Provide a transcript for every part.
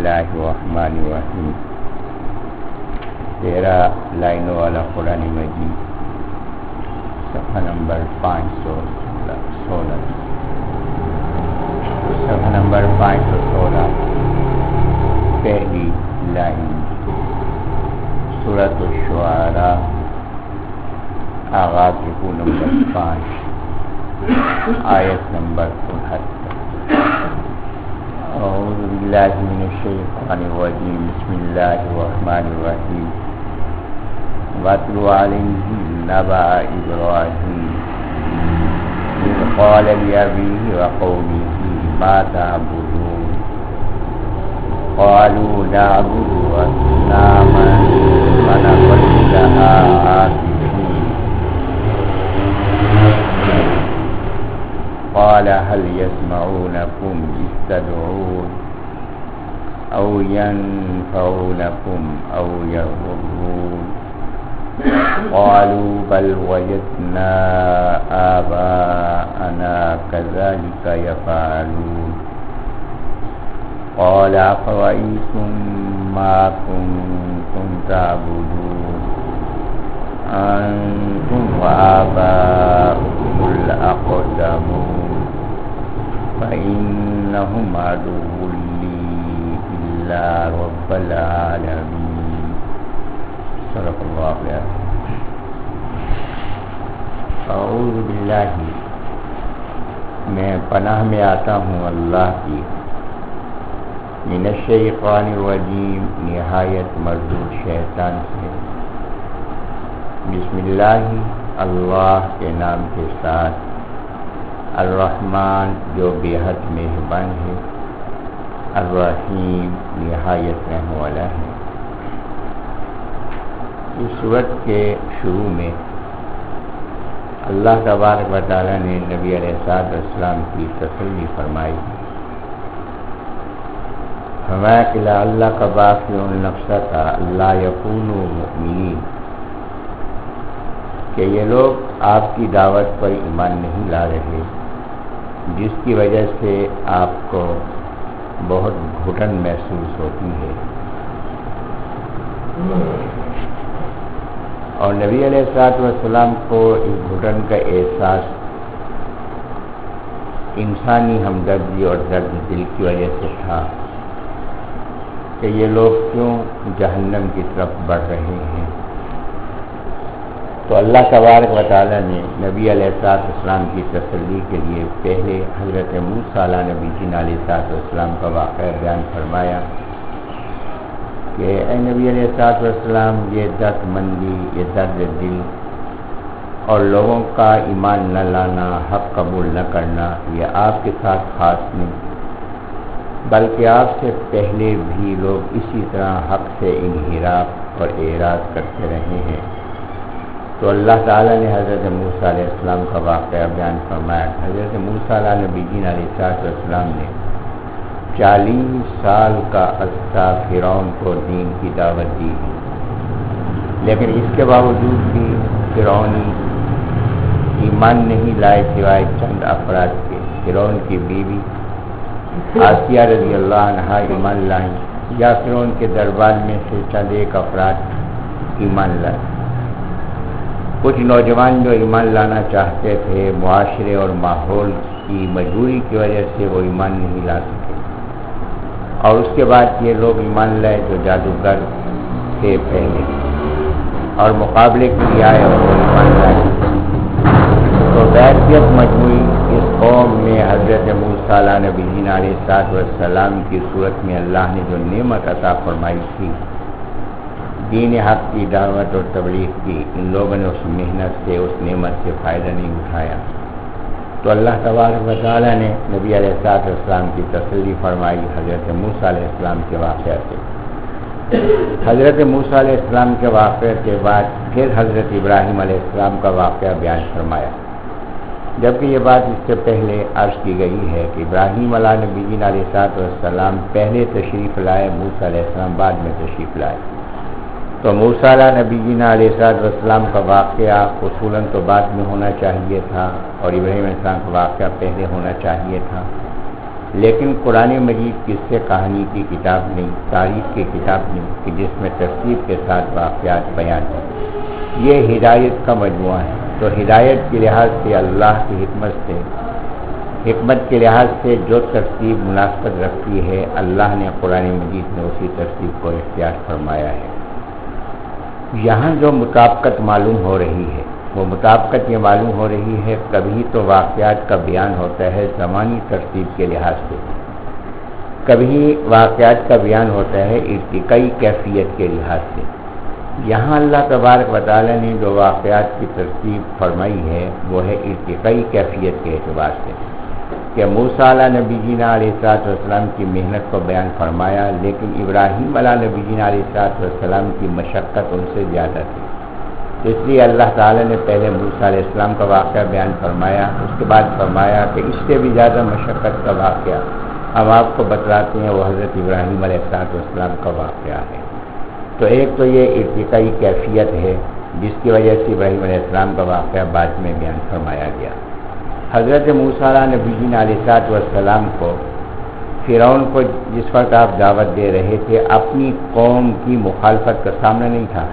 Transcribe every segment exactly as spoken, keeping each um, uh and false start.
اللہ الرحمن الرحیم. تیرہ لائنوں والا قرآن مجید، صفحہ نمبر پانچ سو سولہ صفحہ نمبر پانچ سو سولہ پہلی لائن، سورۃ الشعراء، آغاز رکوع نمبر پانچ، آیت نمبر انہتر. اعوذ باللہ من الشیطان الرجیم، بسم اللہ الرحمن الرحیم. وَاتْلُ عَلَيْهِمْ نَبَأَ إِبْرَاهِيمَ إِذْ قَالَ لِأَبِيهِ وَقَوْمِهِ مَا تَعْبُدُونَ قَالُوا نَعْبُدُ أَصْنَامًا وَنَظَلُّ لَهَا عَاكِفِينَ. قال هل يسمعونكم إذ تدعون أو ينفعونكم أو يضرون قالوا بل وجدنا آباءنا كذلك يفعلون. قال أفرأيتم ما كنتم تعبدون أنتم وآباؤكم الأقدمون فإنهم عدو لي إلا رب العالمين. صدق اللہ العظیم. اعوذ باللہ، میں پناہ میں آتا ہوں اللہ کی، من الشیطان الرجیم، نہایت مردود شیطان سے. بسم اللہ، اللہ کے نام کے ساتھ، الرحمن جو بے حد مہربان ہے، الرحیم نہایت رحم والا ہے. اس سورت کے شروع میں اللہ تبارک و تعالیٰ نے نبی علیہ الصلوۃ والسلام کی تسلی فرمائی. فرمایا کہ لعلہ کا باقی نفسہ تھا اللہ یکونوا مؤمنین، کہ یہ لوگ آپ کی دعوت پر ایمان نہیں لا رہے، جس کی وجہ سے آپ کو بہت گھٹن محسوس ہوتی ہے. اور نبی علیہ الصلوۃ والسلام کو اس گھٹن کا احساس انسانی ہمدردی اور درد دل کی وجہ سے تھا کہ یہ لوگ کیوں جہنم کی طرف بڑھ رہے ہیں. تو اللہ تبارک و تعالیٰ نے نبی علیہ الصلوۃ والسلام کی تسلی کے لیے پہلے حضرت موسیٰ علیہ نبی جن علیہ الصلوۃ والسلام کا واقعہ بیان فرمایا کہ اے نبی علیہ الصلوۃ والسلام، یہ درد مندی، یہ درد دل اور لوگوں کا ایمان نہ لانا، حق قبول نہ کرنا، یہ آپ کے ساتھ خاص نہیں، بلکہ آپ سے پہلے بھی لوگ اسی طرح حق سے انحراف اور اعراض کرتے رہے ہیں. تو اللہ تعالیٰ نے حضرت موسیٰ علیہ السلام کا واقعہ بیان فرمایا. حضرت موسیٰ علیہ نبی جین علیہ السلام نے چالیس سال کا عرصہ فرعون کو دین کی دعوت دی، لیکن اس کے باوجود بھی فرعونی ایمان نہیں لائے سوائے چند افراد کے. فرعون کی بیوی آسیہ رضی اللہ عنہا ایمان لائیں، یا فرعون کے دربار میں سے چند ایک افراد ایمان لائے. کچھ نوجوان جو ایمان لانا چاہتے تھے، معاشرے اور ماحول کی مجبوری کی وجہ سے وہ ایمان نہیں لا سکے. اور اس کے بعد یہ لوگ ایمان لائے جو جادوگر تھے پہلے، اور مقابلے کے لیے آئے اور وہ ایمان لائے. تو بیعت مجموعی اس قوم میں حضرت موسیٰ علیہ نبی علیہ الصلوۃ والسلام کی صورت میں اللہ نے جو نعمت عطا فرمائی تھی، دین حق کی دعوت اور تبلیغ کی، ان لوگوں نے اس محنت سے، اس نعمت سے فائدہ نہیں اٹھایا. تو اللہ تبارک و تعالیٰ نے نبی علیہ الصلوۃ والسلام کی تسلی فرمائی حضرت موسیٰ علیہ السلام کے واقعہ سے. حضرت موسیٰ علیہ السلام کے واقعے کے بعد پھر حضرت ابراہیم علیہ السلام کا واقعہ بیان فرمایا، جبکہ یہ بات اس سے پہلے عرض کی گئی ہے کہ ابراہیم علیہ نبی علیہ السلام پہلے تشریف لائے، موسیٰ علیہ السلام بعد میں تشریف لائے. تو موسیٰ علیہ نبی علیہ السلام کا واقعہ اصولاً تو بعد میں ہونا چاہیے تھا، اور ابراہیم علیہ السلام کا واقعہ پہلے ہونا چاہیے تھا. لیکن قرآن مجید قصے کہانی کی کتاب نہیں، تاریخ کی کتاب نہیں کہ جس میں ترتیب کے ساتھ واقعات بیان ہیں۔ یہ ہدایت کا مجموعہ ہے۔ تو ہدایت کے لحاظ سے اللہ کی حکمت سے حکمت کے لحاظ سے جو ترتیب مناسبت رکھتی ہے، اللہ نے قرآن مجید میں اسی ترتیب کو اختیار فرمایا ہے۔ یہاں جو مطابقت معلوم ہو رہی ہے وہ مطابقت یہ معلوم ہو رہی ہے، کبھی تو واقعات کا بیان ہوتا ہے زمانی ترتیب کے لحاظ سے، کبھی واقعات کا بیان ہوتا ہے ارتقائی کیفیت کے لحاظ سے۔ یہاں اللہ تبارک و تعالی نے جو واقعات کی ترتیب فرمائی ہے وہ ہے ارتقائی کیفیت کے اعتبار سے، کہ موسیٰ علیہ نبی جینا علیہ الصلوۃ والسلام کی محنت کو بیان فرمایا، لیکن ابراہیم علیہ نبی جینا علیہ الصلوۃ والسلام کی مشقت ان سے زیادہ تھی، اس لیے اللہ تعالی نے پہلے موسیٰ علیہ السلام کا واقعہ بیان فرمایا، اس کے بعد فرمایا کہ اس سے بھی زیادہ مشقت کا واقعہ ہم آپ کو بتلاتے ہیں، وہ حضرت ابراہیم علیہ الصلوۃ والسلام کا واقعہ ہے۔ تو ایک تو یہ ارتقائی کیفیت ہے جس کی وجہ سے ابراہیم علیہ السلام کا واقعہ بعد میں بیان فرمایا گیا۔ حضرت موسیٰ علیہ نبی جینا علیہ الصلوۃ والسلام کو فرعون کو جس وقت آپ دعوت دے رہے تھے اپنی قوم کی مخالفت کا سامنا نہیں تھا،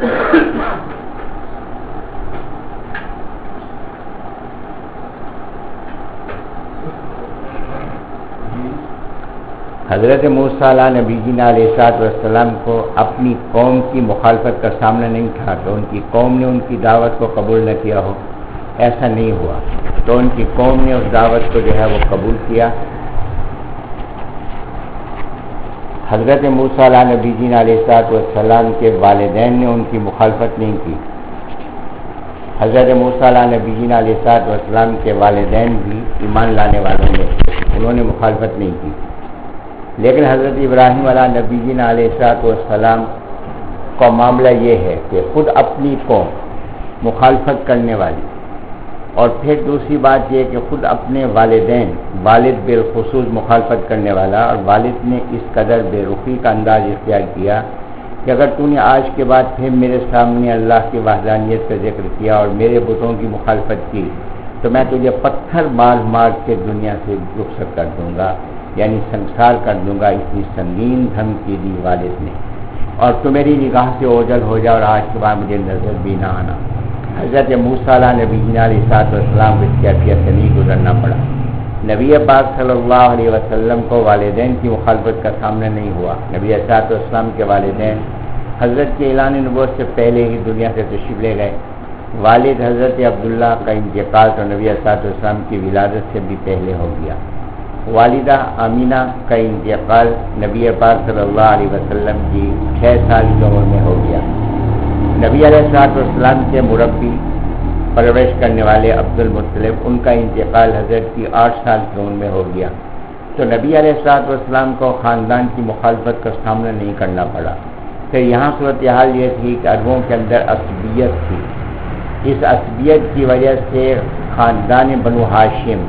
حضرت موسیٰ علیہ نبی جینا علیہ الصلوۃ والسلام کو اپنی قوم کی مخالفت کا سامنا نہیں تھا کہ ان کی قوم نے ان کی دعوت کو قبول نہ کیا ہو، ایسا نہیں ہوا۔ تو ان کی قوم نے اس دعوت کو جو ہے وہ قبول کیا۔ حضرت موسیٰ علیہ نبی جینا علیہ الصلوۃ والسلام کے والدین نے ان کی مخالفت نہیں کی، حضرت موسیٰ علیہ نبی جینا علیہ الصلوۃ والسلام کے والدین بھی ایمان لانے والوں نے انہوں نے مخالفت نہیں کی، لیکن حضرت ابراہیم علیہ نبی جینا علیہ الصلوۃ والسلام کا معاملہ یہ ہے کہ خود اپنی قوم مخالفت کرنے والی، اور پھر دوسری بات یہ کہ خود اپنے والدین والد بالخصوص مخالفت کرنے والا، اور والد نے اس قدر بے رخی کا انداز اختیار کیا کہ اگر تو نے آج کے بعد پھر میرے سامنے اللہ کی وحدانیت کا ذکر کیا اور میرے بتوں کی مخالفت کی تو میں تجھے پتھر مار مار کے دنیا سے رخصت کر دوں گا، یعنی سنسار کر دوں گا۔ اتنی سنگین دھمکی دی والد نے، اور تو میری نگاہ سے اوجھل ہو جا اور آج کے بعد مجھے نظر بھی نہ آنا۔ حضرت موسیٰ علیہ نبی جینا علیہ الصلوۃ والسلام کو اس کیفیت سے نہیں گزرنا پڑا۔ نبی پاک صلی اللہ علیہ وسلم کو والدین کی مخالفت کا سامنا نہیں ہوا۔ نبی علیہ الصلوۃ والسلام کے والدین حضرت کے اعلان نبوت سے پہلے ہی دنیا سے تشریف لے گئے۔ والد حضرت عبداللہ کا انتقال تو نبی علیہ الصلوۃ والسلام کی ولادت سے بھی پہلے ہو گیا۔ والدہ آمینہ کا انتقال نبی پاک صلی اللہ علیہ وسلم کی چھ سال کی عمر میں ہو گیا۔ نبی علیہ الصلوۃ والسلام کے مربی پرورش کرنے والے عبد المطلب ان کا انتقال حضرت کی آٹھ سال کی عمر میں ہو گیا۔ تو نبی علیہ الصلوۃ والسلام کو خاندان کی مخالفت کا سامنا نہیں کرنا پڑا۔ پھر یہاں صورتحال یہ تھی کہ عربوں کے اندر عصبیت تھی، اس عصبیت کی وجہ سے خاندان بنو ہاشم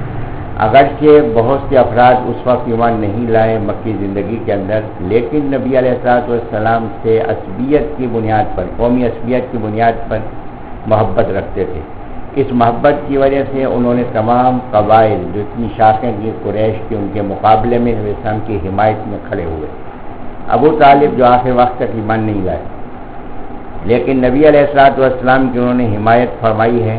اگرچہ بہت سے افراد اس وقت ایمان نہیں لائے مکی زندگی کے اندر، لیکن نبی علیہ الصلوۃ والسلام سے عصبیت کی بنیاد پر، قومی عصبیت کی بنیاد پر محبت رکھتے تھے۔ اس محبت کی وجہ سے انہوں نے تمام قبائل جو اتنی شاخیں تھیں قریش کی ان کے مقابلے میں نبی اسلام کی حمایت میں کھڑے ہوئے۔ ابو طالب جو آخر وقت تک ایمان نہیں لائے، لیکن نبی علیہ الصلوۃ والسلام کی انہوں نے حمایت فرمائی ہے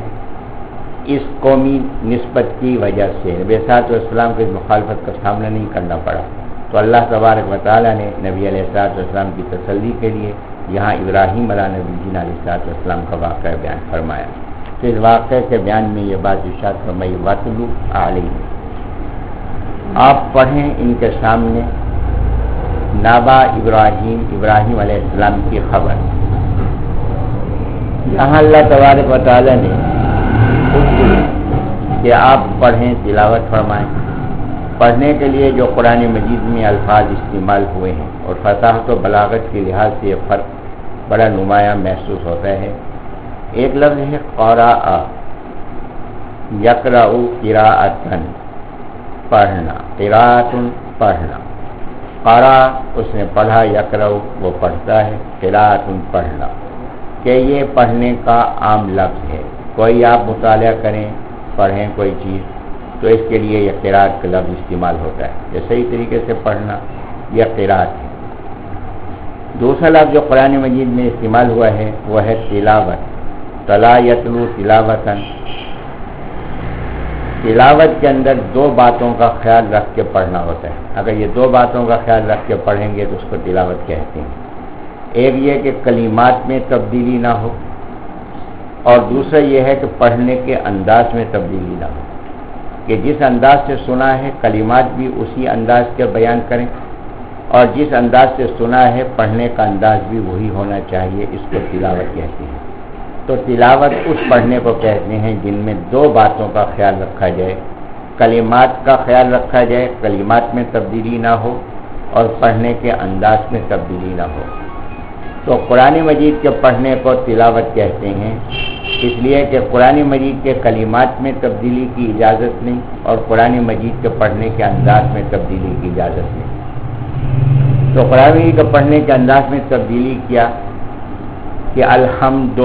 اس قومی نسبت کی وجہ سے۔ نبی علیہ الصلوۃ والسلام کو اس مخالفت کا سامنا نہیں کرنا پڑا۔ تو اللہ تبارک و تعالیٰ نے نبی علیہ الصلوۃ والسلام کی تسلی کے لیے یہاں ابراہیم علیہ نبی جینا علیہ الصلوۃ والسلام کا واقعہ بیان فرمایا۔ تو اس واقعے کے بیان میں یہ بات ارشاد فرمائی، وَاتْلُ عَلَيْهِمْ، آپ پڑھیں ان کے سامنے نابا ابراہیم ابراہیم علیہ السلام کی خبر۔ یہاں اللہ تبارک و تعالیٰ نے کہ آپ پڑھیں، تلاوت فرمائیں۔ پڑھنے کے لیے جو قرآن مجید میں الفاظ استعمال ہوئے ہیں اور فصاحت و بلاغت کے لحاظ سے یہ فرق بڑا نمایاں محسوس ہوتا ہے۔ ایک لفظ ہے قرأ، یقرأ قراءۃ، پڑھنا، قراءۃ پڑھنا، قرأ اس نے پڑھا، یقرأ وہ پڑھتا ہے، قراءۃ پڑھنا، کہ یہ پڑھنے کا عام لفظ ہے۔ کوئی آپ مطالعہ کریں، پڑھیں کوئی چیز، تو اس کے لیے یہ قراءت کا لفظ استعمال ہوتا ہے، یہ صحیح طریقے سے پڑھنا یہ قراءت ہے۔ دوسرا لفظ جو قرآن مجید میں استعمال ہوا ہے وہ ہے تلاوت، تلا یتلو تلاوتاً۔ تلاوت کے اندر دو باتوں کا خیال رکھ کے پڑھنا ہوتا ہے، اگر یہ دو باتوں کا خیال رکھ کے پڑھیں گے تو اس کو تلاوت کہتے ہیں۔ ایک یہ کہ کلمات میں تبدیلی نہ ہو، اور دوسرا یہ ہے کہ پڑھنے کے انداز میں تبدیلی نہ ہو، کہ جس انداز سے سنا ہے کلمات بھی اسی انداز کے بیان کریں، اور جس انداز سے سنا ہے پڑھنے کا انداز بھی وہی ہونا چاہیے، اس کو تلاوت کہتے ہیں۔ تو تلاوت اس پڑھنے کو کہتے ہیں جن میں دو باتوں کا خیال رکھا جائے، کلمات کا خیال رکھا جائے، کلمات میں تبدیلی نہ ہو، اور پڑھنے کے انداز میں تبدیلی نہ ہو۔ تو قرآن مجید کے پڑھنے کو تلاوت کہتے ہیں، اس لیے کہ قرآن مجید کے کلمات میں تبدیلی کی اجازت نہیں، اور قرآن مجید کے پڑھنے کے انداز میں تبدیلی کی اجازت نہیں۔ تو قرآن مجید کے پڑھنے کے انداز میں تبدیلی کیا کہ الحمد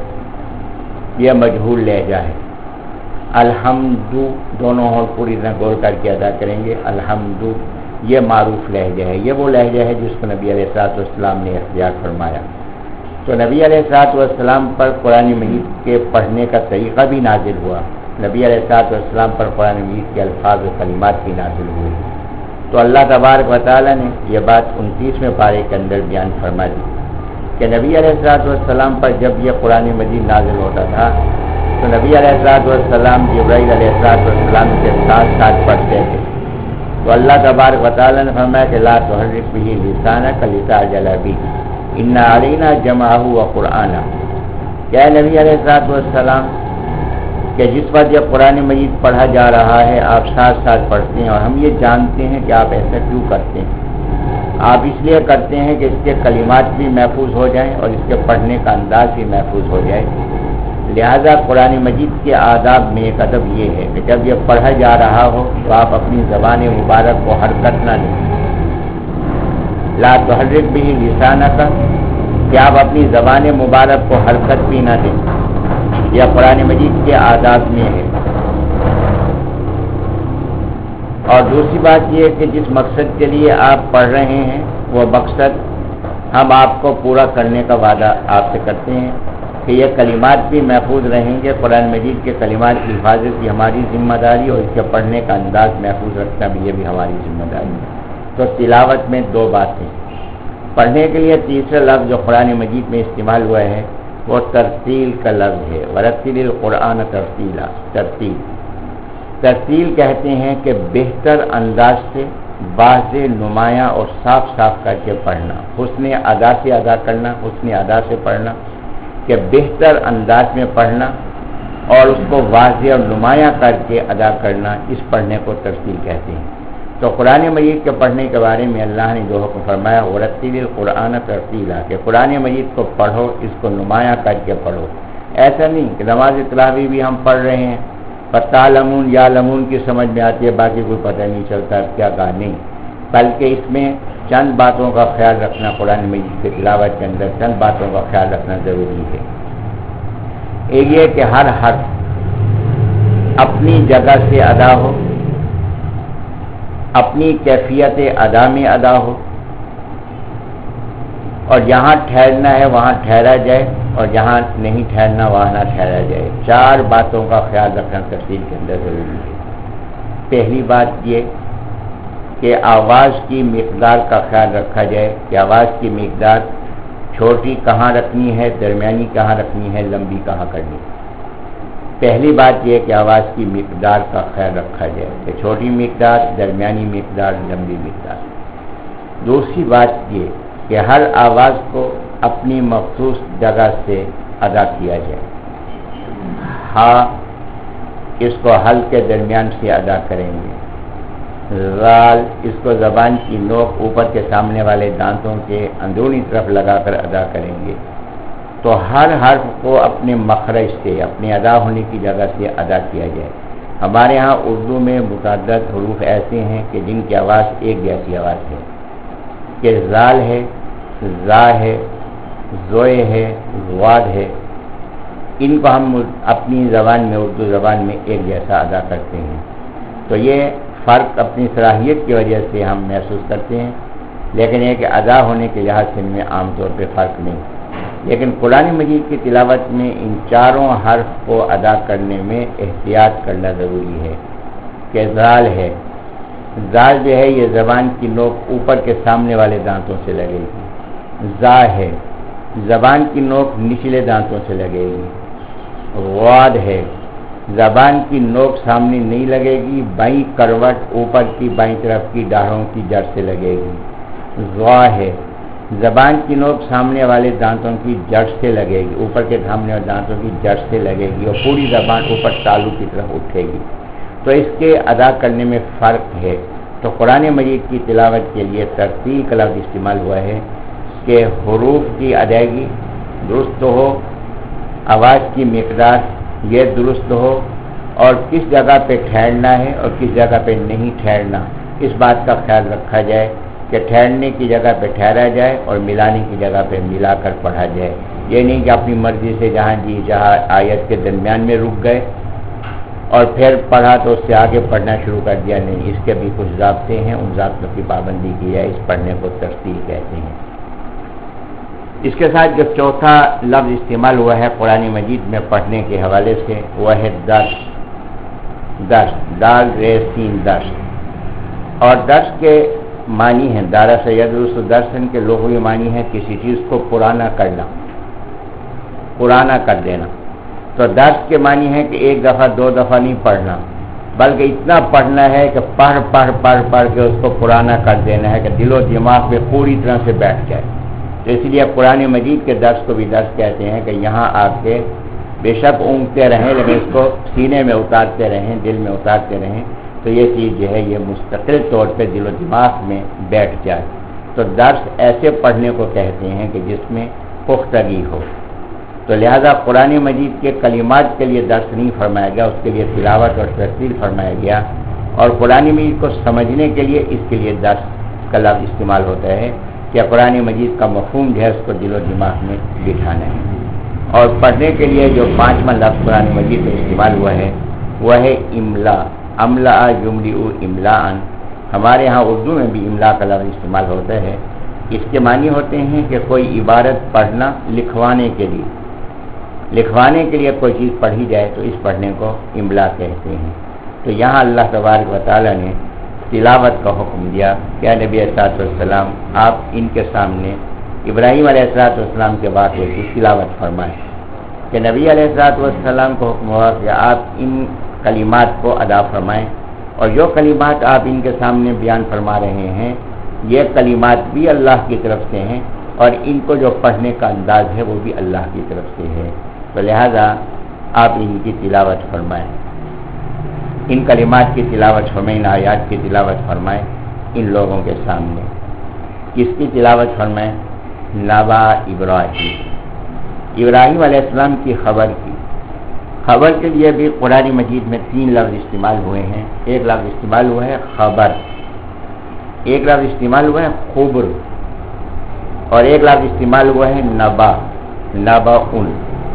یہ مجہول لہجہ ہے، الحمد دونوں ہو پوری طرح گول کر کے ادا کریں گے، الحمد یہ معروف لہجہ ہے، یہ وہ لہجہ ہے جس کو نبی علیہ الصلوۃ والسلام نے اختیار فرمایا۔ تو نبی علیہ الصلوۃ والسلام پر قرآن مجید کے پڑھنے کا طریقہ بھی نازل ہوا، نبی علیہ الصلوۃ والسلام پر قرآن مجید کے الفاظ و کلمات بھی نازل ہوئے۔ تو اللہ تبارک و تعالیٰ نے یہ بات انتیسویں پارے کے اندر بیان فرما دی کہ نبی علیہ الصلوۃ والسلام پر جب یہ قرآن مجید نازل ہوتا تھا تو نبی علیہ الصلوۃ والسلام جبرائیل علیہ الصلوۃ والسلام کے ساتھ ساتھ پڑھتے تھے۔ تو اللہ تبارک و تعالیٰ نے فرمایا کہ لا تحرک به لسانک لتعجل به ان علینا جمعہ و قرآنہ، کیا نبی علیہ الصلوۃ والسلام کہ جس وقت یہ قرآن مجید پڑھا جا رہا ہے آپ ساتھ ساتھ پڑھتے ہیں، اور ہم یہ جانتے ہیں کہ آپ ایسا کیوں کرتے ہیں، آپ اس لیے کرتے ہیں کہ اس کے کلمات بھی محفوظ ہو جائیں اور اس کے پڑھنے کا انداز بھی محفوظ ہو جائے، لہذا قرآن مجید کے آداب میں ایک ادب یہ ہے کہ جب یہ پڑھا جا رہا ہو تو آپ اپنی زبان مبارک کو حرکت نہ دیں، لا تحرک به لسانک کہ آپ اپنی زبان مبارک کو حرکت بھی نہ دیں، یہ قرآن مجید کے آداب میں ہے۔ اور دوسری بات یہ کہ جس مقصد کے لیے آپ پڑھ رہے ہیں وہ مقصد ہم آپ کو پورا کرنے کا وعدہ آپ سے کرتے ہیں کہ یہ کلمات بھی محفوظ رہیں گے، قرآن مجید کے کلمات کی حفاظت کی ہماری ذمہ داری، اور اس کے پڑھنے کا انداز محفوظ رکھنا بھی یہ بھی ہماری ذمہ داری ہے۔ تو تلاوت میں دو باتیں، پڑھنے کے لیے تیسرا لفظ جو قرآن مجید میں استعمال ہوا ہے وہ ترتیل کا لفظ ہے، ورتل القرآن ترتیلا، ترتیل ترتیل کہتے ہیں کہ بہتر انداز سے واضح، نمایاں اور صاف صاف کر کے پڑھنا، حسن ادا سے ادا کرنا، حسن ادا سے پڑھنا، کہ بہتر انداز میں پڑھنا اور اس کو واضح اور نمایاں کر کے ادا کرنا، اس پڑھنے کو ترتیل کہتے ہیں۔ تو قرآن مجید کے پڑھنے کے بارے میں اللہ نے جو حکم فرمایا ورتل القرآن ترتیلا، کہ قرآن مجید کو پڑھو، اس کو نمایاں کر کے پڑھو۔ ایسا نہیں کہ نماز تلاوی بھی ہم پڑھ رہے ہیں فتعلمون یا لمون کی سمجھ میں آتی ہے، باقی کوئی پتہ نہیں چلتا کیا کہا، نہیں، بلکہ اس میں چند باتوں کا خیال رکھنا، قرآن مجید کے تلاوت کے اندر چند باتوں کا خیال رکھنا ضروری ہے۔ ایک یہ کہ ہر حرف اپنی جگہ سے ادا ہو، اپنی کیفیت ادا میں ادا ہو، اور جہاں ٹھہرنا ہے وہاں ٹھہرا جائے، اور جہاں نہیں ٹھہرنا وہاں نہ ٹھہرا جائے۔ چار باتوں کا خیال رکھنا ترتیل کے اندر ضروری ہے۔ پہلی بات یہ کہ آواز کی مقدار کا خیال رکھا جائے کہ آواز کی مقدار چھوٹی کہاں رکھنی ہے، درمیانی کہاں رکھنی ہے، لمبی کہاں کرنی ہے۔ پہلی بات یہ کہ آواز کی مقدار کا خیال رکھا جائے کہ چھوٹی مقدار، درمیانی مقدار، لمبی مقدار۔ دوسری بات یہ کہ ہر آواز کو اپنی مخصوص جگہ سے ادا کیا جائے۔ ہاں اس کو حل کے درمیان سے ادا کریں گے، زال اس کو زبان کی نوک اوپر کے سامنے والے دانتوں کے اندرونی طرف لگا کر ادا کریں گے۔ تو ہر حرف کو اپنے مخرج سے، اپنے ادا ہونے کی جگہ سے ادا کیا جائے۔ ہمارے ہاں اردو میں متعدد حروف ایسے ہیں کہ جن کی آواز ایک جیسی آواز ہے، کہ زال ہے، زا ہے، زوئے ہے، غواد ہے، ان کو ہم اپنی زبان میں، اردو زبان میں ایک جیسا ادا کرتے ہیں۔ تو یہ فرق اپنی صلاحیت کی وجہ سے ہم محسوس کرتے ہیں، لیکن یہ کہ ادا ہونے کے لحاظ سے ان میں عام طور پہ فرق نہیں۔ لیکن قرآن مجید کی تلاوت میں ان چاروں حرف کو ادا کرنے میں احتیاط کرنا ضروری ہے کہ زال ہے، زال جو ہے یہ زبان کی نوک اوپر کے سامنے والے دانتوں سے لگے گی، زا ہے زبان کی نوک نچلے دانتوں سے لگے گی، غاد ہے زبان کی نوک سامنے نہیں لگے گی، بائیں کروٹ اوپر کی بائیں طرف کی داڑھوں کی جڑ سے لگے گی، ضا ہے زبان کی نوک سامنے والے دانتوں کی جڑ سے لگے گی، اوپر کے سامنے والے دانتوں کی جڑ سے لگے گی اور پوری زبان اوپر تالو کی طرف اٹھے گی۔ تو اس کے ادا کرنے میں فرق ہے۔ تو قرآن مجید کی تلاوت کے لیے ترتیل کا لفظ استعمال ہوا ہے کہ حروف کی ادائیگی درست ہو، آواز کی مقدار یہ درست ہو، اور کس جگہ پہ ٹھہرنا ہے اور کس جگہ پہ نہیں ٹھہرنا، اس بات کا خیال رکھا جائے کہ ٹھہرنے کی جگہ پہ ٹھہرا جائے اور ملانے کی جگہ پہ ملا کر پڑھا جائے۔ یہ نہیں کہ اپنی مرضی سے جہاں جی جہاں آیت کے درمیان میں رک گئے اور پھر پڑھا تو اس سے آگے پڑھنا شروع کر دیا، نہیں، اس کے بھی کچھ ضابطے ہیں، ان ضابطوں کی پابندی کی جائے، اس پڑھنے کو ترتیل کہتے ہیں۔ اس کے ساتھ جو چوتھا لفظ استعمال ہوا ہے قرآن مجید میں پڑھنے کے حوالے سے وہ ہے درس، درس دال رے سین درس، اور درس کے معنی ہیں دارا سید رسو درسن کے لغوی معنی ہے کسی چیز کو پرانا کرنا، پرانا کر دینا۔ تو درس کے معنی ہے کہ ایک دفعہ دو دفعہ نہیں پڑھنا، بلکہ اتنا پڑھنا ہے کہ پڑھ پڑھ پڑھ پڑھ کے اس کو پرانا کر دینا ہے کہ دل و دماغ میں پوری طرح سے بیٹھ جائے۔ تو اس لیے قرآن مجید کے درس کو بھی درس کہتے ہیں کہ یہاں آ کے بے شک اونگتے رہیں لیکن اس کو سینے میں اتارتے رہیں، دل میں اتارتے رہیں، تو یہ چیز جو ہے یہ مستقل طور پہ دل و دماغ میں بیٹھ جائے۔ تو درس ایسے پڑھنے کو کہتے ہیں کہ جس میں پختگی ہو۔ تو لہذا قرآن مجید کے کلمات کے لیے درس نہیں فرمایا گیا، اس کے لیے تلاوت اور ترتیل فرمایا گیا، اور قرآن مجید کو سمجھنے کے لیے اس کے لیے درس کا لفظ استعمال ہوتا ہے کہ قرآن مجید کا مفہوم جو ہے اس کو دل و دماغ میں بٹھانا ہے۔ اور پڑھنے کے لیے جو پانچواں لفظ قرآن مجید میں استعمال ہوا ہے وہ ہے املا، املا یملئ املاءً، ہمارے ہاں اردو میں بھی املا کا لفظ استعمال ہوتا ہے۔ اس کے معنی ہوتے ہیں کہ کوئی عبارت پڑھنا لکھوانے کے لیے، لکھوانے کے لیے کوئی چیز پڑھی جائے تو اس پڑھنے کو املا کہتے ہیں۔ تو یہاں اللہ تبارک و تعالیٰ نے تلاوت کا حکم دیا کہ نبی علیہ الصلوۃ والسلام آپ ان کے سامنے ابراہیم علیہ الصلوۃ والسلام کے واقعے کی تلاوت فرمائیں، کہ نبی علیہ الصلوۃ والسلام کو حکم ہوا کہ آپ ان کلمات کو ادا فرمائیں، اور جو کلمات آپ ان کے سامنے بیان فرما رہے ہیں یہ کلمات بھی اللہ کی طرف سے ہیں، اور ان کو جو پڑھنے کا انداز ہے وہ بھی اللہ کی طرف سے ہے، تو لہذا آپ ان کی تلاوت فرمائیں، ان کلمات کی تلاوت فرمائیں، ان آیات کی تلاوت فرمائیں ان لوگوں کے سامنے۔ کس کی تلاوت فرمائیں؟ نبا ابراہیم، ابراہیم علیہ السلام کی خبر کی۔ خبر کے لیے بھی قرآن مجید میں تین لفظ استعمال ہوئے ہیں۔ ایک لفظ استعمال ہوا ہے خبر، ایک لفظ استعمال ہوا ہے خبر، اور ایک لفظ استعمال ہوا ہے نبا، نبا ان،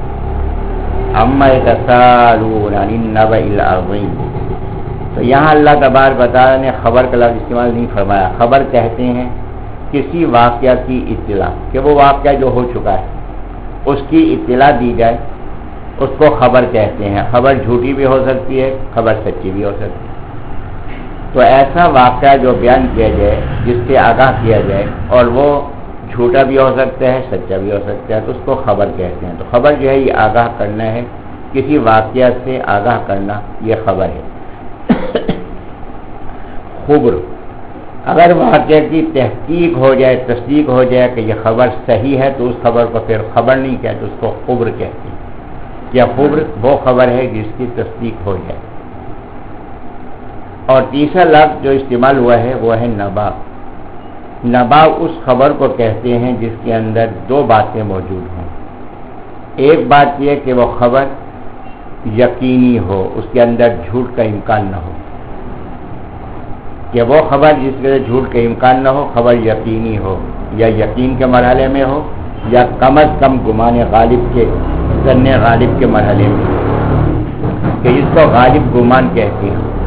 اما یتساءلون عن النبأ العظیم۔ تو یہاں اللہ تبارک و تعالیٰ نے خبر کا لفظ استعمال نہیں فرمایا۔ خبر کہتے ہیں کسی واقعہ کی اطلاع، کہ وہ واقعہ جو ہو چکا ہے اس کی اطلاع دی جائے، اس کو خبر کہتے ہیں۔ خبر جھوٹی بھی ہو سکتی ہے، خبر سچی بھی ہو سکتی ہے۔ تو ایسا واقعہ جو بیان کیا جائے، جس سے آگاہ کیا جائے، اور وہ جھوٹا بھی ہو سکتا ہے، سچا بھی ہو سکتا ہے، تو اس کو خبر کہتے ہیں۔ تو خبر جو ہے یہ آگاہ کرنا ہے، کسی واقعہ سے آگاہ کرنا، یہ خبر ہے۔ خبر، اگر واقعہ کی تحقیق ہو جائے، تصدیق ہو جائے کہ یہ خبر صحیح ہے تو اس خبر کو پھر خبر نہیں کہتے، اس کو خبر کہتے ہیں۔ یا خبر وہ خبر ہے جس کی تصدیق ہو جائے۔ اور تیسرا لفظ جو استعمال ہوا ہے وہ ہے نبا۔ نبا اس خبر کو کہتے ہیں جس کے اندر دو باتیں موجود ہوں۔ ایک بات یہ کہ وہ خبر یقینی ہو، اس کے اندر جھوٹ کا امکان نہ ہو، کہ وہ خبر جس کے اندر جھوٹ کا امکان نہ ہو، خبر یقینی ہو، یا یقین کے مرحلے میں ہو، یا کم از کم گمان غالب کے ظن غالب کے مرحلے میں، کہ جس کو غالب گمان کہتے ہیں۔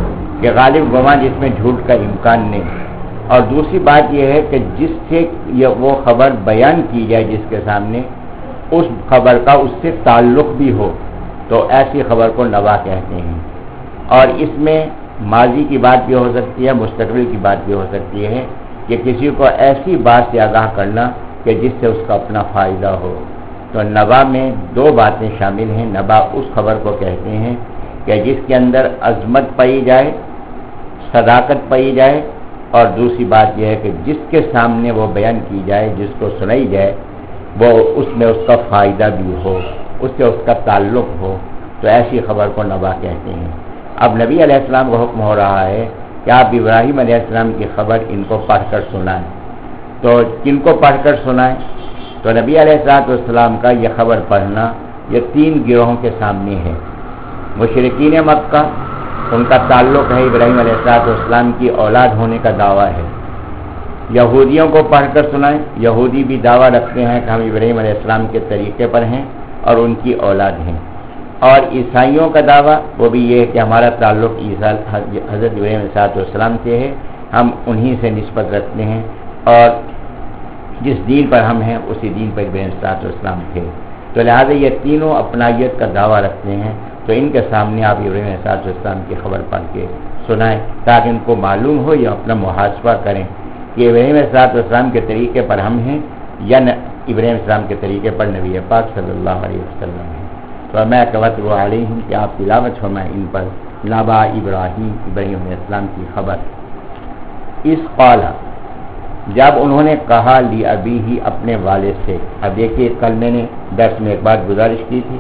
کہ غالب گواہ جس میں جھوٹ کا امکان نہیں، اور دوسری بات یہ ہے کہ جس سے یہ وہ خبر بیان کی جائے جس کے سامنے اس خبر کا اس سے تعلق بھی ہو، تو ایسی خبر کو نبا کہتے ہیں۔ اور اس میں ماضی کی بات بھی ہو سکتی ہے، مستقبل کی بات بھی ہو سکتی ہے، کہ کسی کو ایسی بات سے آگاہ کرنا کہ جس سے اس کا اپنا فائدہ ہو۔ تو نبا میں دو باتیں شامل ہیں۔ نبا اس خبر کو کہتے ہیں کہ جس کے اندر عظمت پائی جائے، صداقت پائی جائے، اور دوسری بات یہ ہے کہ جس کے سامنے وہ بیان کی جائے، جس کو سنائی جائے، وہ اس میں اس کا فائدہ بھی ہو، اس سے اس کا تعلق ہو، تو ایسی خبر کو نبا کہتے ہیں۔ اب نبی علیہ السلام کو حکم ہو رہا ہے کہ آپ ابراہیم علیہ السلام کی خبر ان کو پڑھ کر سنائیں۔ تو کن کو پڑھ کر سنائیں؟ تو نبی علیہ السلام کا یہ خبر پڑھنا یہ تین گروہوں کے سامنے ہے۔ مشرکین مکہ، ان کا تعلق ہے ابراہیم علیہ السلام کی اولاد ہونے کا دعویٰ ہے۔ یہودیوں کو پڑھ کر سنائیں، یہودی بھی دعویٰ رکھتے ہیں کہ ہم ابراہیم علیہ السلام کے طریقے پر ہیں اور ان کی اولاد ہیں۔ اور عیسائیوں کا دعویٰ وہ بھی یہ ہے کہ ہمارا تعلق عیسیٰ حضرت ابراہیم علیہ السلام سے ہے، ہم انہی سے نسبت رکھتے ہیں، اور جس دین پر ہم ہیں اسی دین پر ابراہیم علیہ السلام تھے۔ تو لہٰذا یہ تینوں اپنائیت کا دعویٰ رکھتے ہیں، تو ان کے سامنے آپ ابراہیم علیہ السلام کی خبر پڑھ کے سنائیں تاکہ ان کو معلوم ہو یا اپنا محاسبہ کریں کہ ابراہیم علیہ السلام کے طریقے پر ہم ہیں یا ابراہیم السلام کے طریقے پر نبی پاک صلی اللہ علیہ وسلم ہیں۔ تو میں قوت و علیہم کہ آپ تلاوت فرمائیں ان پر نبا ابراہیم، ابراہیم علیہ السلام کی خبر۔ اس قالا، جب انہوں نے کہا لی ابی ہی اپنے والد سے۔ اب دیکھیے کل میں نے درس میں ایک بات گزارش کی تھی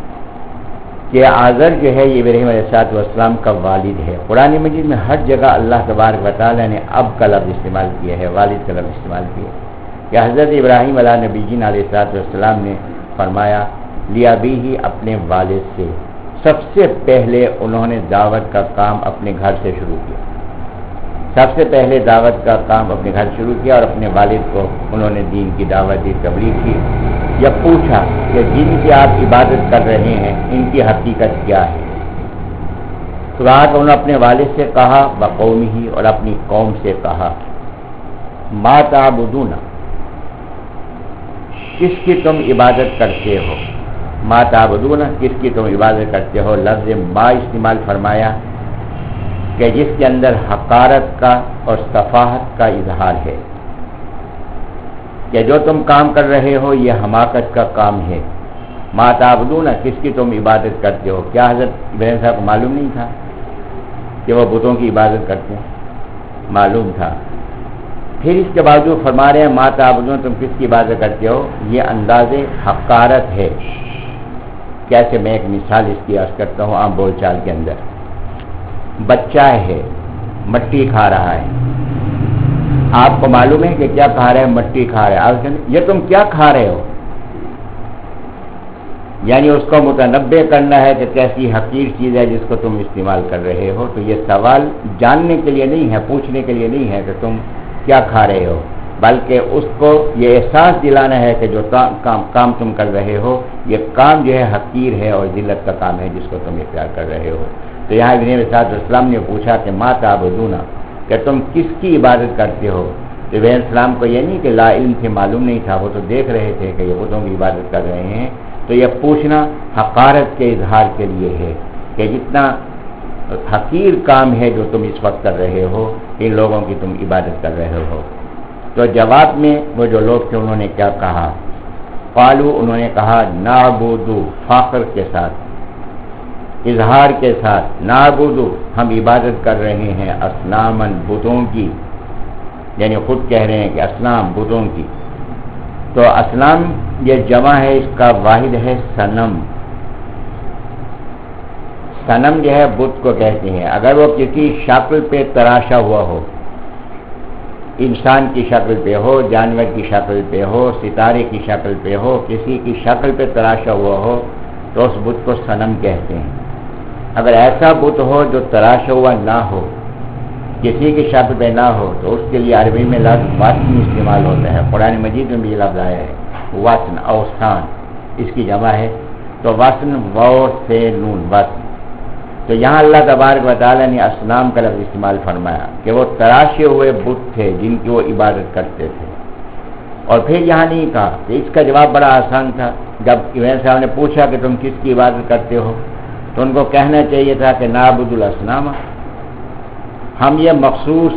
کہ آزر جو ہے یہ ابراہیم علیہ السلام کا والد ہے۔ قرآن مجید میں ہر جگہ اللہ تبارک و تعالیٰ نے اب کا لفظ استعمال کیا ہے، والد کا لفظ استعمال کیا ہے، کہ حضرت ابراہیم علیہ نبی جین علیہ السلام نے فرمایا لیا بھی ہی اپنے والد سے۔ سب سے پہلے انہوں نے دعوت کا کام اپنے گھر سے شروع کیا، سب سے پہلے دعوت کا کام اپنے گھر شروع کیا، اور اپنے والد کو انہوں نے دین کی دعوت دی، تبلیغ کی۔ یا پوچھا کہ جن کی آپ عبادت کر رہے ہیں ان کی حقیقت کیا ہے؟ تو کہا کہ انہوں نے اپنے والد سے کہا، بقومہ ہی، اور اپنی قوم سے کہا، ما تعبدون، کس کی تم عبادت کرتے ہو؟ ما تعبدون، کس کی تم عبادت کرتے ہو؟ لفظ ما استعمال فرمایا کہ جس کے اندر حقارت کا اور صفاحت کا اظہار ہے، کہ جو تم کام کر رہے ہو یہ حماقت کا کام ہے۔ ما تعبدون، کس کی تم عبادت کرتے ہو؟ کیا حضرت ابراہیم صاحب کو معلوم نہیں تھا کہ وہ بتوں کی عبادت کرتے ہیں؟ معلوم تھا۔ پھر اس کے باوجود فرما رہے ہیں ما تعبدون، تم کس کی عبادت کرتے ہو؟ یہ انداز حقارت ہے۔ کیسے؟ میں ایک مثال اس کی عرض کرتا ہوں عام بول چال کے اندر۔ بچہ ہے، مٹی کھا رہا ہے، آپ کو معلوم ہے کہ کیا کھا رہے ہیں؟ مٹی کھا رہے ہیں۔ آپ کہتے ہیں یہ تم کیا کھا رہے ہو؟ یعنی اس کو متنبع کرنا ہے کہ کیسی حقیر چیز ہے جس کو تم استعمال کر رہے ہو۔ تو یہ سوال جاننے کے لیے نہیں ہے، پوچھنے کے لیے نہیں ہے کہ تم کیا کھا رہے ہو، بلکہ اس کو یہ احساس دلانا ہے کہ جو کام کام تم کر رہے ہو یہ کام جو ہے حقیر ہے اور ذلت کا کام ہے جس کو تم اختیار کر رہے ہو۔ تو یہاں ابراہیم علیہ السلام نے پوچھا کہ ما تعبدون، کہ تم کس کی عبادت کرتے ہو؟ تو ابراہیم السلام کو یہ نہیں کہ لا علم سے معلوم نہیں تھا، وہ تو دیکھ رہے تھے کہ یہ بتوں کی عبادت کر رہے ہیں۔ تو یہ پوچھنا حقارت کے اظہار کے لیے ہے کہ جتنا حقیر کام ہے جو تم اس وقت کر رہے ہو، ان لوگوں کی تم عبادت کر رہے ہو۔ تو جواب میں وہ جو لوگ تھے انہوں نے کیا کہا؟ قالو، انہوں نے کہا نعبدو، فخر کے ساتھ، اظہار کے ساتھ، نعبدو، ہم عبادت کر رہے ہیں، اصنامن، بتوں کی، یعنی خود کہہ رہے ہیں کہ اصنام، بتوں کی۔ تو اصنام یہ جمع ہے، اس کا واحد ہے صنم۔ صنم جو ہے بت کو کہتے ہیں، اگر وہ کسی شکل پہ تراشا ہوا ہو، انسان کی شکل پہ ہو، جانور کی شکل پہ ہو، ستارے کی شکل پہ ہو، کسی کی شکل پہ تراشا ہوا ہو تو اس بت کو صنم کہتے ہیں۔ اگر ایسا بت ہو جو تراشا ہوا نہ ہو، کسی کی شکل پہ نہ ہو، تو اس کے لیے عربی میں لفظ وثن استعمال ہوتا ہے۔ قرآن مجید میں بھی یہ لفظ آیا ہے وثن، اوثان، اس کی جمع ہے۔ تو وثن، واو سے نون، وثن۔ تو یہاں اللہ تبارک و تعالیٰ نے اصنام کا لفظ استعمال فرمایا کہ وہ تراشے ہوئے بت تھے جن کی وہ عبادت کرتے تھے، اور پھر یہاں نہیں کہا کہ اس کا جواب بڑا آسان تھا۔ جب امام صاحب نے پوچھا کہ تم کس کی عبادت کرتے ہو تو ان کو کہنا چاہیے تھا کہ نعبد الاصنام، ہم یہ مخصوص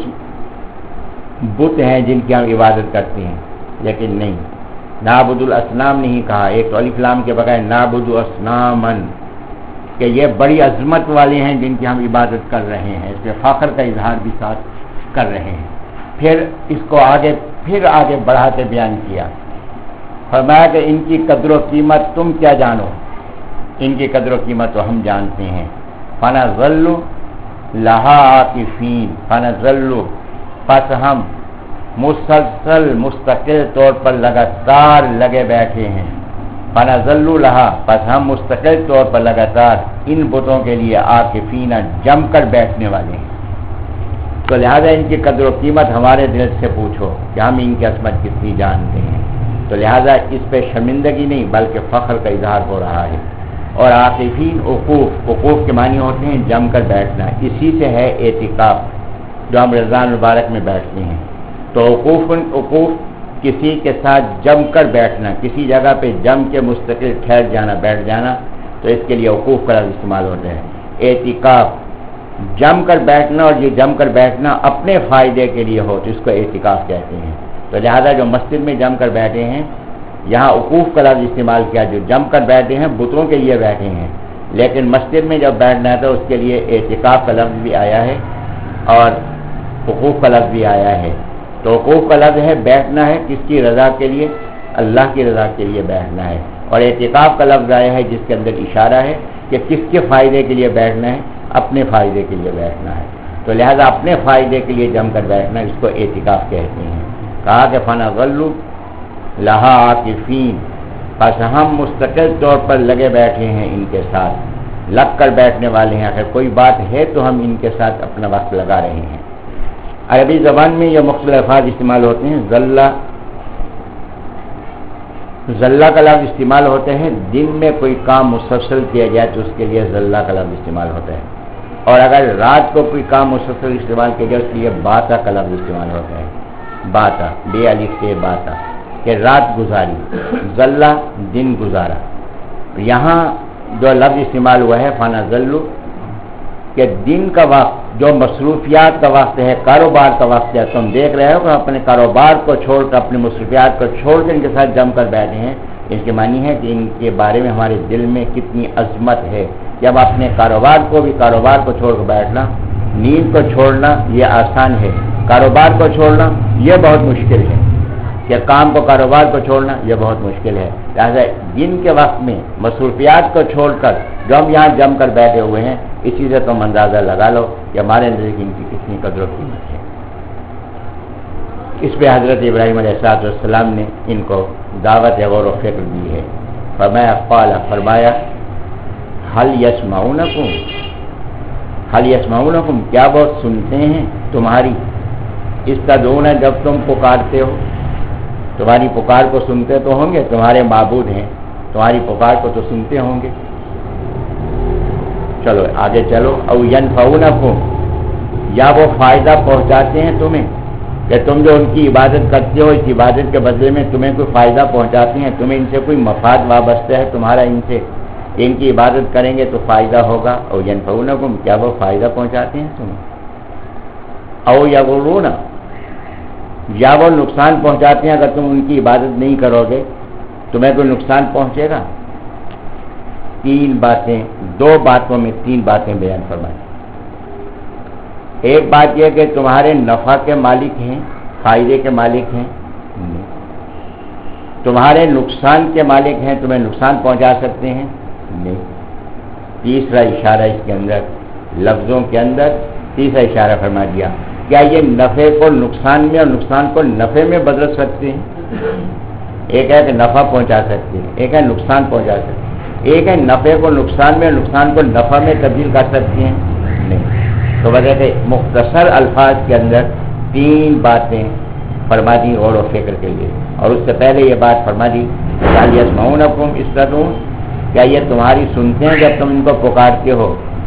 بت ہیں جن کی ہم عبادت کرتے ہیں، لیکن نہیں، نعبد الاصنام نہیں کہا، ایک تو الف لام کے بغیر نعبد اصناما، کہ یہ بڑی عظمت والے ہیں جن کی ہم عبادت کر رہے ہیں، اس کے فخر کا اظہار بھی ساتھ کر رہے ہیں۔ پھر اس کو آگے پھر آگے بڑھا کے بیان کیا، فرمایا کہ ان کی قدر و قیمت تم کیا جانو، ان کی قدر و قیمت تو ہم جانتے ہیں۔ فنظل لہا عاکفین، فنظل پس ہم مسلسل مستقل طور پر لگاتار لگے بیٹھے ہیں، فنظل لہا پس ہم مستقل طور پر لگاتار ان بتوں کے لیے عاکفین جم کر بیٹھنے والے ہیں۔ تو لہذا ان کی قدر و قیمت ہمارے دل سے پوچھو کہ ہم ان کی عظمت کتنی جانتے ہیں، تو لہذا اس پہ شرمندگی نہیں بلکہ فخر کا اظہار ہو رہا ہے۔ اور عاکفین وقوف، وقوف کے معنی ہوتے ہیں جم کر بیٹھنا، اسی سے ہے اعتکاف جو ہم رمضان مبارک میں بیٹھتے ہیں۔ تو وقوف وقوف کسی کے ساتھ جم کر بیٹھنا، کسی جگہ پہ جم کے مستقل ٹھہر جانا، بیٹھ جانا، تو اس کے لیے وقوف کا لفظ استعمال ہوتا ہے۔ اعتکاف جم کر بیٹھنا، اور یہ جم کر بیٹھنا اپنے فائدے کے لیے ہو تو اس کو اعتکاف کہتے ہیں۔ تو لہذا جو مسجد میں جم کر بیٹھے ہیں، یہاں وقوف کا لفظ استعمال کیا، جو جم کر بیٹھے ہیں بتوں کے لیے بیٹھے ہیں، لیکن مسجد میں جب بیٹھنا ہے تو اس کے لیے اعتکاف کا لفظ بھی آیا ہے اور وقوف کا لفظ بھی آیا ہے۔ تو وقوف کا لفظ ہے بیٹھنا ہے کس کی رضا کے لیے، اللہ کی رضا کے لیے بیٹھنا ہے، اور اعتکاف کا لفظ آیا ہے جس کے اندر اشارہ ہے کہ کس کے فائدے کے لیے بیٹھنا ہے، اپنے فائدے کے لیے بیٹھنا ہے۔ تو لہذا اپنے فائدے کے لیے جم کر بیٹھنا اس کو اعتکاف کہتے ہیں۔ کہا کہ فنظل لہا عاکفین، پس ہم مستقل طور پر لگے بیٹھے ہیں ان کے ساتھ، لگ کر بیٹھنے والے ہیں، اگر کوئی بات ہے تو ہم ان کے ساتھ اپنا وقت لگا رہے ہیں۔ عربی زبان میں یہ مختلف الفاظ استعمال ہوتے ہیں۔ ذلہ ذلہ کا لفظ استعمال ہوتے ہیں، دن میں کوئی کام مسلسل کیا جائے تو اس کے لیے ذلہ کا لفظ استعمال ہوتا ہے، اور اگر رات کو کوئی کام مسلسل استعمال کیا جائے اس کے لیے باتا کا لفظ استعمال ہوتا ہے، باتا بے الف سے باتا، کہ رات گزاری، ذلہ دن گزارا۔ یہاں جو لفظ استعمال ہوا ہے فنظل، کہ دن کا وقت جو مصروفیات کا وقت ہے، کاروبار کا وقت ہے، تم دیکھ رہے ہو کہ اپنے کاروبار کو چھوڑ کر، اپنے مصروفیات کو چھوڑ کر ان کے ساتھ جم کر بیٹھے ہیں، اس کے معنی ہے کہ ان کے بارے میں ہمارے دل میں کتنی عظمت ہے۔ جب اپنے کاروبار کو بھی کاروبار کو چھوڑ کر بیٹھنا، نیند کو چھوڑنا یہ آسان ہے، کاروبار کو چھوڑنا یہ بہت مشکل ہے، کہ کام کو کاروبار کو چھوڑنا یہ بہت مشکل ہے۔ لہٰذا دن کے وقت میں مصروفیات کو چھوڑ کر جو ہم یہاں جم کر بیٹھے ہوئے ہیں، اسی سے تم اندازہ لگا لو کہ ہمارے نزدیک ان کی کتنی قدر و قیمت ہے۔ اس پہ حضرت ابراہیم علیہ السلام نے ان کو دعوت غور و فکر دی ہے۔ فرمایا قال، فرمایا حل یسمعونکم، حل یسمعونکم، کیا وہ سنتے ہیں تمہاری، استدعون، جب تم پکارتے ہو، تمہاری پکار کو سنتے تو ہوں گے، تمہارے معبود ہیں، تمہاری پکار کو تو سنتے ہوں گے۔ چلو آگے چلو۔ او ینفعونکم، یا وہ فائدہ پہنچاتے ہیں تمہیں، کہ تم جو ان کی عبادت کرتے ہو اس عبادت کے بدلے میں تمہیں کوئی فائدہ پہنچاتے ہیں، تمہیں ان سے کوئی مفاد وابستہ ہے تمہارا، ان سے ان کی عبادت کریں گے تو فائدہ ہوگا۔ او ینفعونکم، کیا وہ فائدہ پہنچاتے ہیں تمہیں، او یضرون، یا وہ نقصان پہنچاتے ہیں، اگر تم ان کی عبادت نہیں کرو گے تمہیں کوئی نقصان پہنچے گا۔ تین باتیں، دو باتوں میں تین باتیں بیان فرمائیں۔ ایک بات یہ کہ تمہارے نفع کے مالک ہیں، فائدے کے مالک ہیں، تمہارے نقصان کے مالک ہیں، تمہیں نقصان پہنچا سکتے ہیں نہیں۔ تیسرا اشارہ اس کے اندر، لفظوں کے اندر تیسرا اشارہ فرما دیا، کیا یہ نفع کو نقصان میں اور نقصان کو نفع میں بدل سکتے ہیں؟ ایک ہے کہ نفع پہنچا سکتے ہیں، ایک ہے نقصان پہنچا سکتے ہیں، ایک ہے نفع کو نقصان میں اور نقصان کو نفع میں تبدیل کر سکتے ہیں نہیں۔ تو وجہ سے مختصر الفاظ کے اندر تین باتیں فرما دی غور و فکر کے لیے، اور اس سے پہلے یہ بات فرما دی حل یسمعونکم استدعون، کیا یہ تمہاری سنتے ہیں جب تم ان کو پکارتے ہو،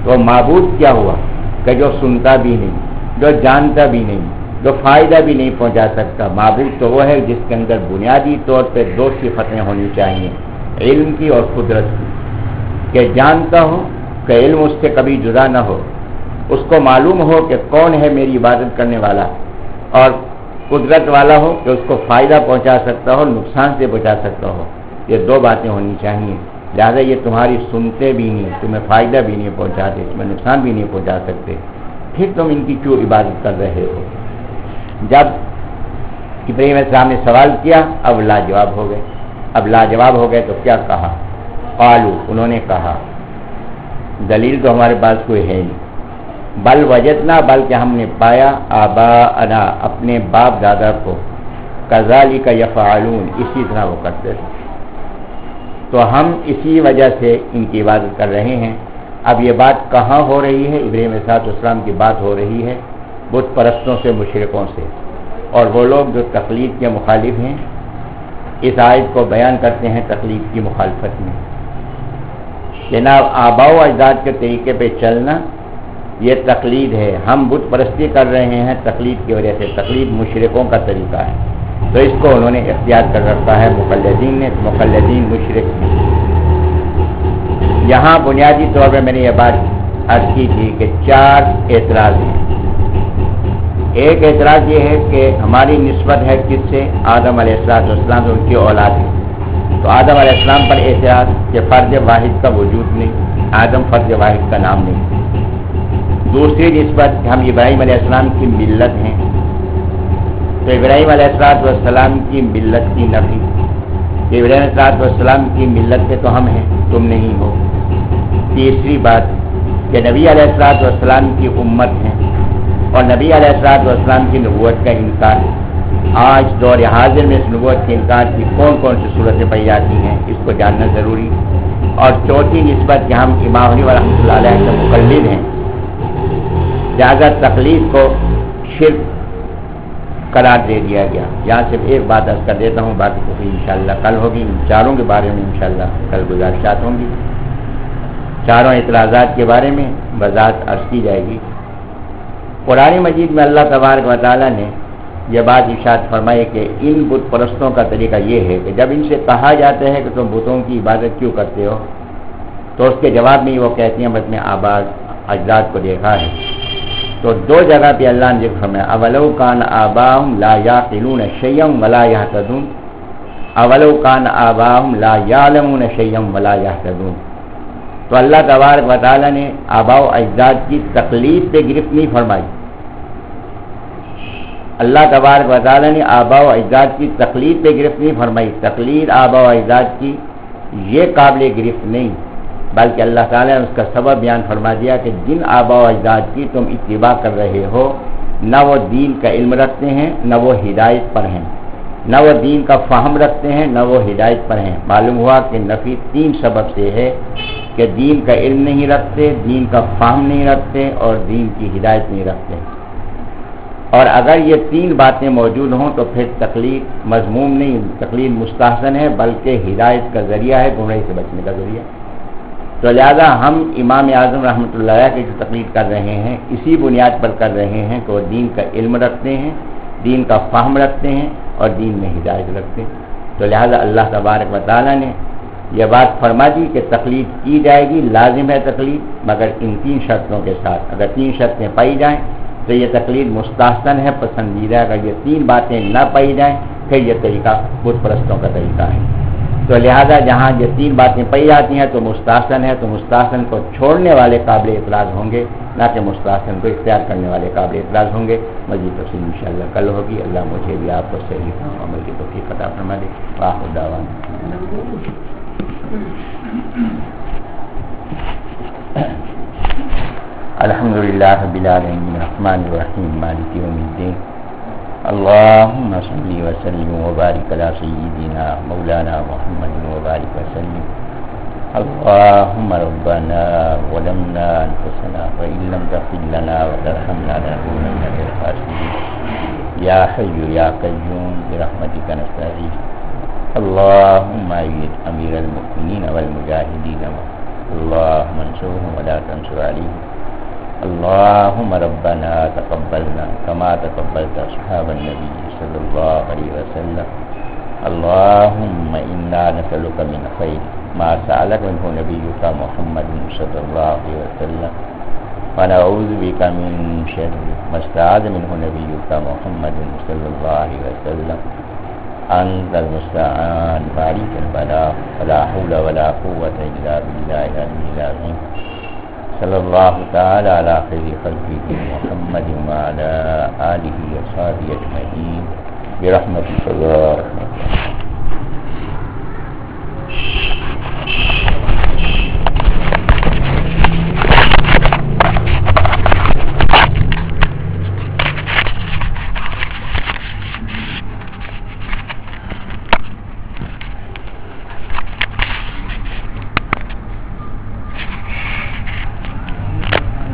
تو معبود کیا ہوا کہ جو سنتا بھی نہیں، جو جانتا بھی نہیں، جو فائدہ بھی نہیں پہنچا سکتا۔ معبود تو وہ ہے جس کے اندر بنیادی طور پہ دو صفتیں ہونی چاہیے، علم کی اور قدرت کی، کہ جانتا ہو کہ علم اس سے کبھی جدا نہ ہو، اس کو معلوم ہو کہ کون ہے میری عبادت کرنے والا، اور قدرت والا ہو کہ اس کو فائدہ پہنچا سکتا ہو، نقصان سے بچا سکتا ہو۔ یہ دو باتیں ہونی چاہیے۔ لہٰذا یہ تمہاری سنتے بھی نہیں، تمہیں فائدہ بھی نہیں پہنچاتے، تمہیں نقصان بھی نہیں پہنچا سکتے، پھر تم ان کی کیوں عبادت کر رہے ہو؟ جب ابراہیم علیہ السلام نے سوال کیا، اب لاجواب ہو گئے۔ اب لاجواب ہو گئے تو کیا کہا؟ قالو، انہوں نے کہا، دلیل تو ہمارے پاس کوئی ہے نہیں، بل وجدنا، بلکہ ہم نے پایا، آباءنا، اپنے باپ دادا کو، کذالک یفعلون، اسی طرح وہ کرتے تھے، تو ہم اسی وجہ سے ان کی عبادت کر رہے ہیں۔ اب یہ بات کہاں ہو رہی ہے؟ ابراہیم علیہ السلام کی بات ہو رہی ہے بت پرستوں سے، مشرکوں سے، اور وہ لوگ جو تقلید کے مخالف ہیں اس آیت کو بیان کرتے ہیں تقلید کی مخالفت میں۔ جناب آباء و اجداد کے طریقے پہ چلنا یہ تقلید ہے، ہم بت پرستی کر رہے ہیں تقلید کی وجہ سے، تقلید مشرکوں کا طریقہ ہے، تو اس کو انہوں نے اختیار کر رکھا ہے مقلدین نے، مقلدین مشرک ہیں۔ یہاں بنیادی طور پہ میں نے یہ بات عرض کی تھی کہ چار اعتراض ہیں۔ ایک اعتراض یہ ہے کہ ہماری نسبت ہے کس سے؟ آدم علیہ السلام اور ان کی اولاد ہے، تو آدم علیہ السلام پر اعتراض کہ فرد واحد کا وجود نہیں، آدم فرد واحد کا نام نہیں۔ دوسری نسبت کہ ہم ابراہیم علیہ السلام کی ملت ہیں، تو ابراہیم علیہ السلام کی ملت کی نفی کہ ابراہیم علیہ السلام کی ملت سے تو ہم ہیں، تم نہیں ہو۔ تیسری بات کہ نبی علیہ السلام کی امت ہیں، اور نبی علیہ السلام کی نبوت کا انکار، آج دور حاضر میں اس نبوت کے انکار کی کون کون سی صورتیں پائی جاتی ہیں، اس کو جاننا ضروری۔ اور چوتھی نسبت کہ ہم امام حنیفہ رحمۃ اللہ علیہ کے مقلد ہیں، لہذا تقلید کو شرک قرار دے دیا گیا۔ یہاں صرف ایک بات عرض کر دیتا ہوں، باقی تو انشاءاللہ کل ہوگی، ان چاروں کے بارے میں انشاءاللہ کل گزارشات ہوں گی، چاروں اعتراضات کے بارے میں وضاحت عرض کی جائے گی۔ قرآن مجید میں اللہ تبارک و تعالیٰ نے یہ بات ارشاد فرمائی کہ ان بت پرستوں کا طریقہ یہ ہے کہ جب ان سے کہا جاتا ہے کہ تم بتوں کی عبادت کیوں کرتے ہو، تو اس کے جواب میں وہ کہتی ہیں بس میں آباء اجداد کو دیکھا ہے۔ تو دو جگہ پہ اللہ نے ذکر فرمایا، اولو کان آباؤہم لا یعقلون شیئا ولا یہتدون، اولو کان آباؤہم لا یعلمون شیئا ولا یہتدون۔ تو اللہ تبارک و تعالیٰ نے آباء و اجداد کی تقلید پہ گرفت نہیں فرمائی، اللہ تبارک و تعالیٰ نے آباء و اجداد کی تقلید پہ گرفت نہیں فرمائی، تقلید آباء و اجداد کی یہ قابل گرفت نہیں، بلکہ اللہ تعالیٰ نے اس کا سبب بیان فرما دیا کہ جن آباء و اجداد کی تم اتباع کر رہے ہو، نہ وہ دین کا علم رکھتے ہیں، نہ وہ ہدایت پر ہیں، نہ وہ دین کا فہم رکھتے ہیں، نہ وہ ہدایت پر ہیں۔ معلوم ہوا کہ نفی تین سبب سے ہے کہ دین کا علم نہیں رکھتے، دین کا فہم نہیں رکھتے، اور دین کی ہدایت نہیں رکھتے۔ اور اگر یہ تین باتیں موجود ہوں تو پھر تقلید مذموم نہیں، تقلید مستحسن ہے، بلکہ ہدایت کا ذریعہ ہے، گمراہی سے بچنے کا ذریعہ۔ تو لہٰذا ہم امام اعظم رحمۃ اللہ علیہ کی جو تقلید کر رہے ہیں اسی بنیاد پر کر رہے ہیں کہ وہ دین کا علم رکھتے ہیں، دین کا فہم رکھتے ہیں، اور دین میں ہدایت رکھتے ہیں۔ تو لہٰذا اللہ تبارک و تعالیٰ نے یہ بات فرما دی کہ تقلید کی جائے گی، لازم ہے تقلید، مگر ان تین شرطوں کے ساتھ۔ اگر تین شرطیں پائی جائیں تو یہ تقلید مستحسن ہے، پسندیدہ۔ اگر یہ تین باتیں نہ پائی جائیں پھر یہ طریقہ بت پرستوں کا طریقہ ہے۔ تو لہذا جہاں یہ تین باتیں پائی جاتی ہیں تو مستحسن ہے، تو مستحسن کو چھوڑنے والے قابل اعتراض ہوں گے، نہ کہ مستحسن کو اختیار کرنے والے قابل اعتراض ہوں گے۔ مزید تفصیل انشاءاللہ کل ہوگی۔ اللہ مجھے بھی آپ کو صحیح عمل کی توفیق عطا فرما دے۔ آخر دعوانا الحمد للہ رب العالمین الرحمن الرحیم مالک یوم الدین اللہم صلی وسلم وبارک علی سیدنا مولانا محمد وبارک وسلم اللہم ربنا ظلمنا انفسنا وإن لم تغفر لنا وترحمنا لنكونن من الخاسرین یا حی یا قیوم برحمتک نستغیث اللہم اید امیر المؤمنین والمجاہدین اللهم انصرهم ولا تنصر عليهم. اللهم ربنا تقبلنا كما تقبلت أصحاب النبي صلى الله عليه وسلم. اللهم إنا نسألك من خير ما سألك منه نبيك محمد صلى الله عليه وسلم، ونعوذ بك من شر ما استعاذ منه نبيك محمد صلى الله عليه وسلم. أنت المستعان وعليك البلاغ، ولا حول ولا قوة إلا بالله العلي العظيم. صلى الله تعالى على خير خلقه محمد وعلى آله وصحبه أجمعين برحمتك يا رحمن.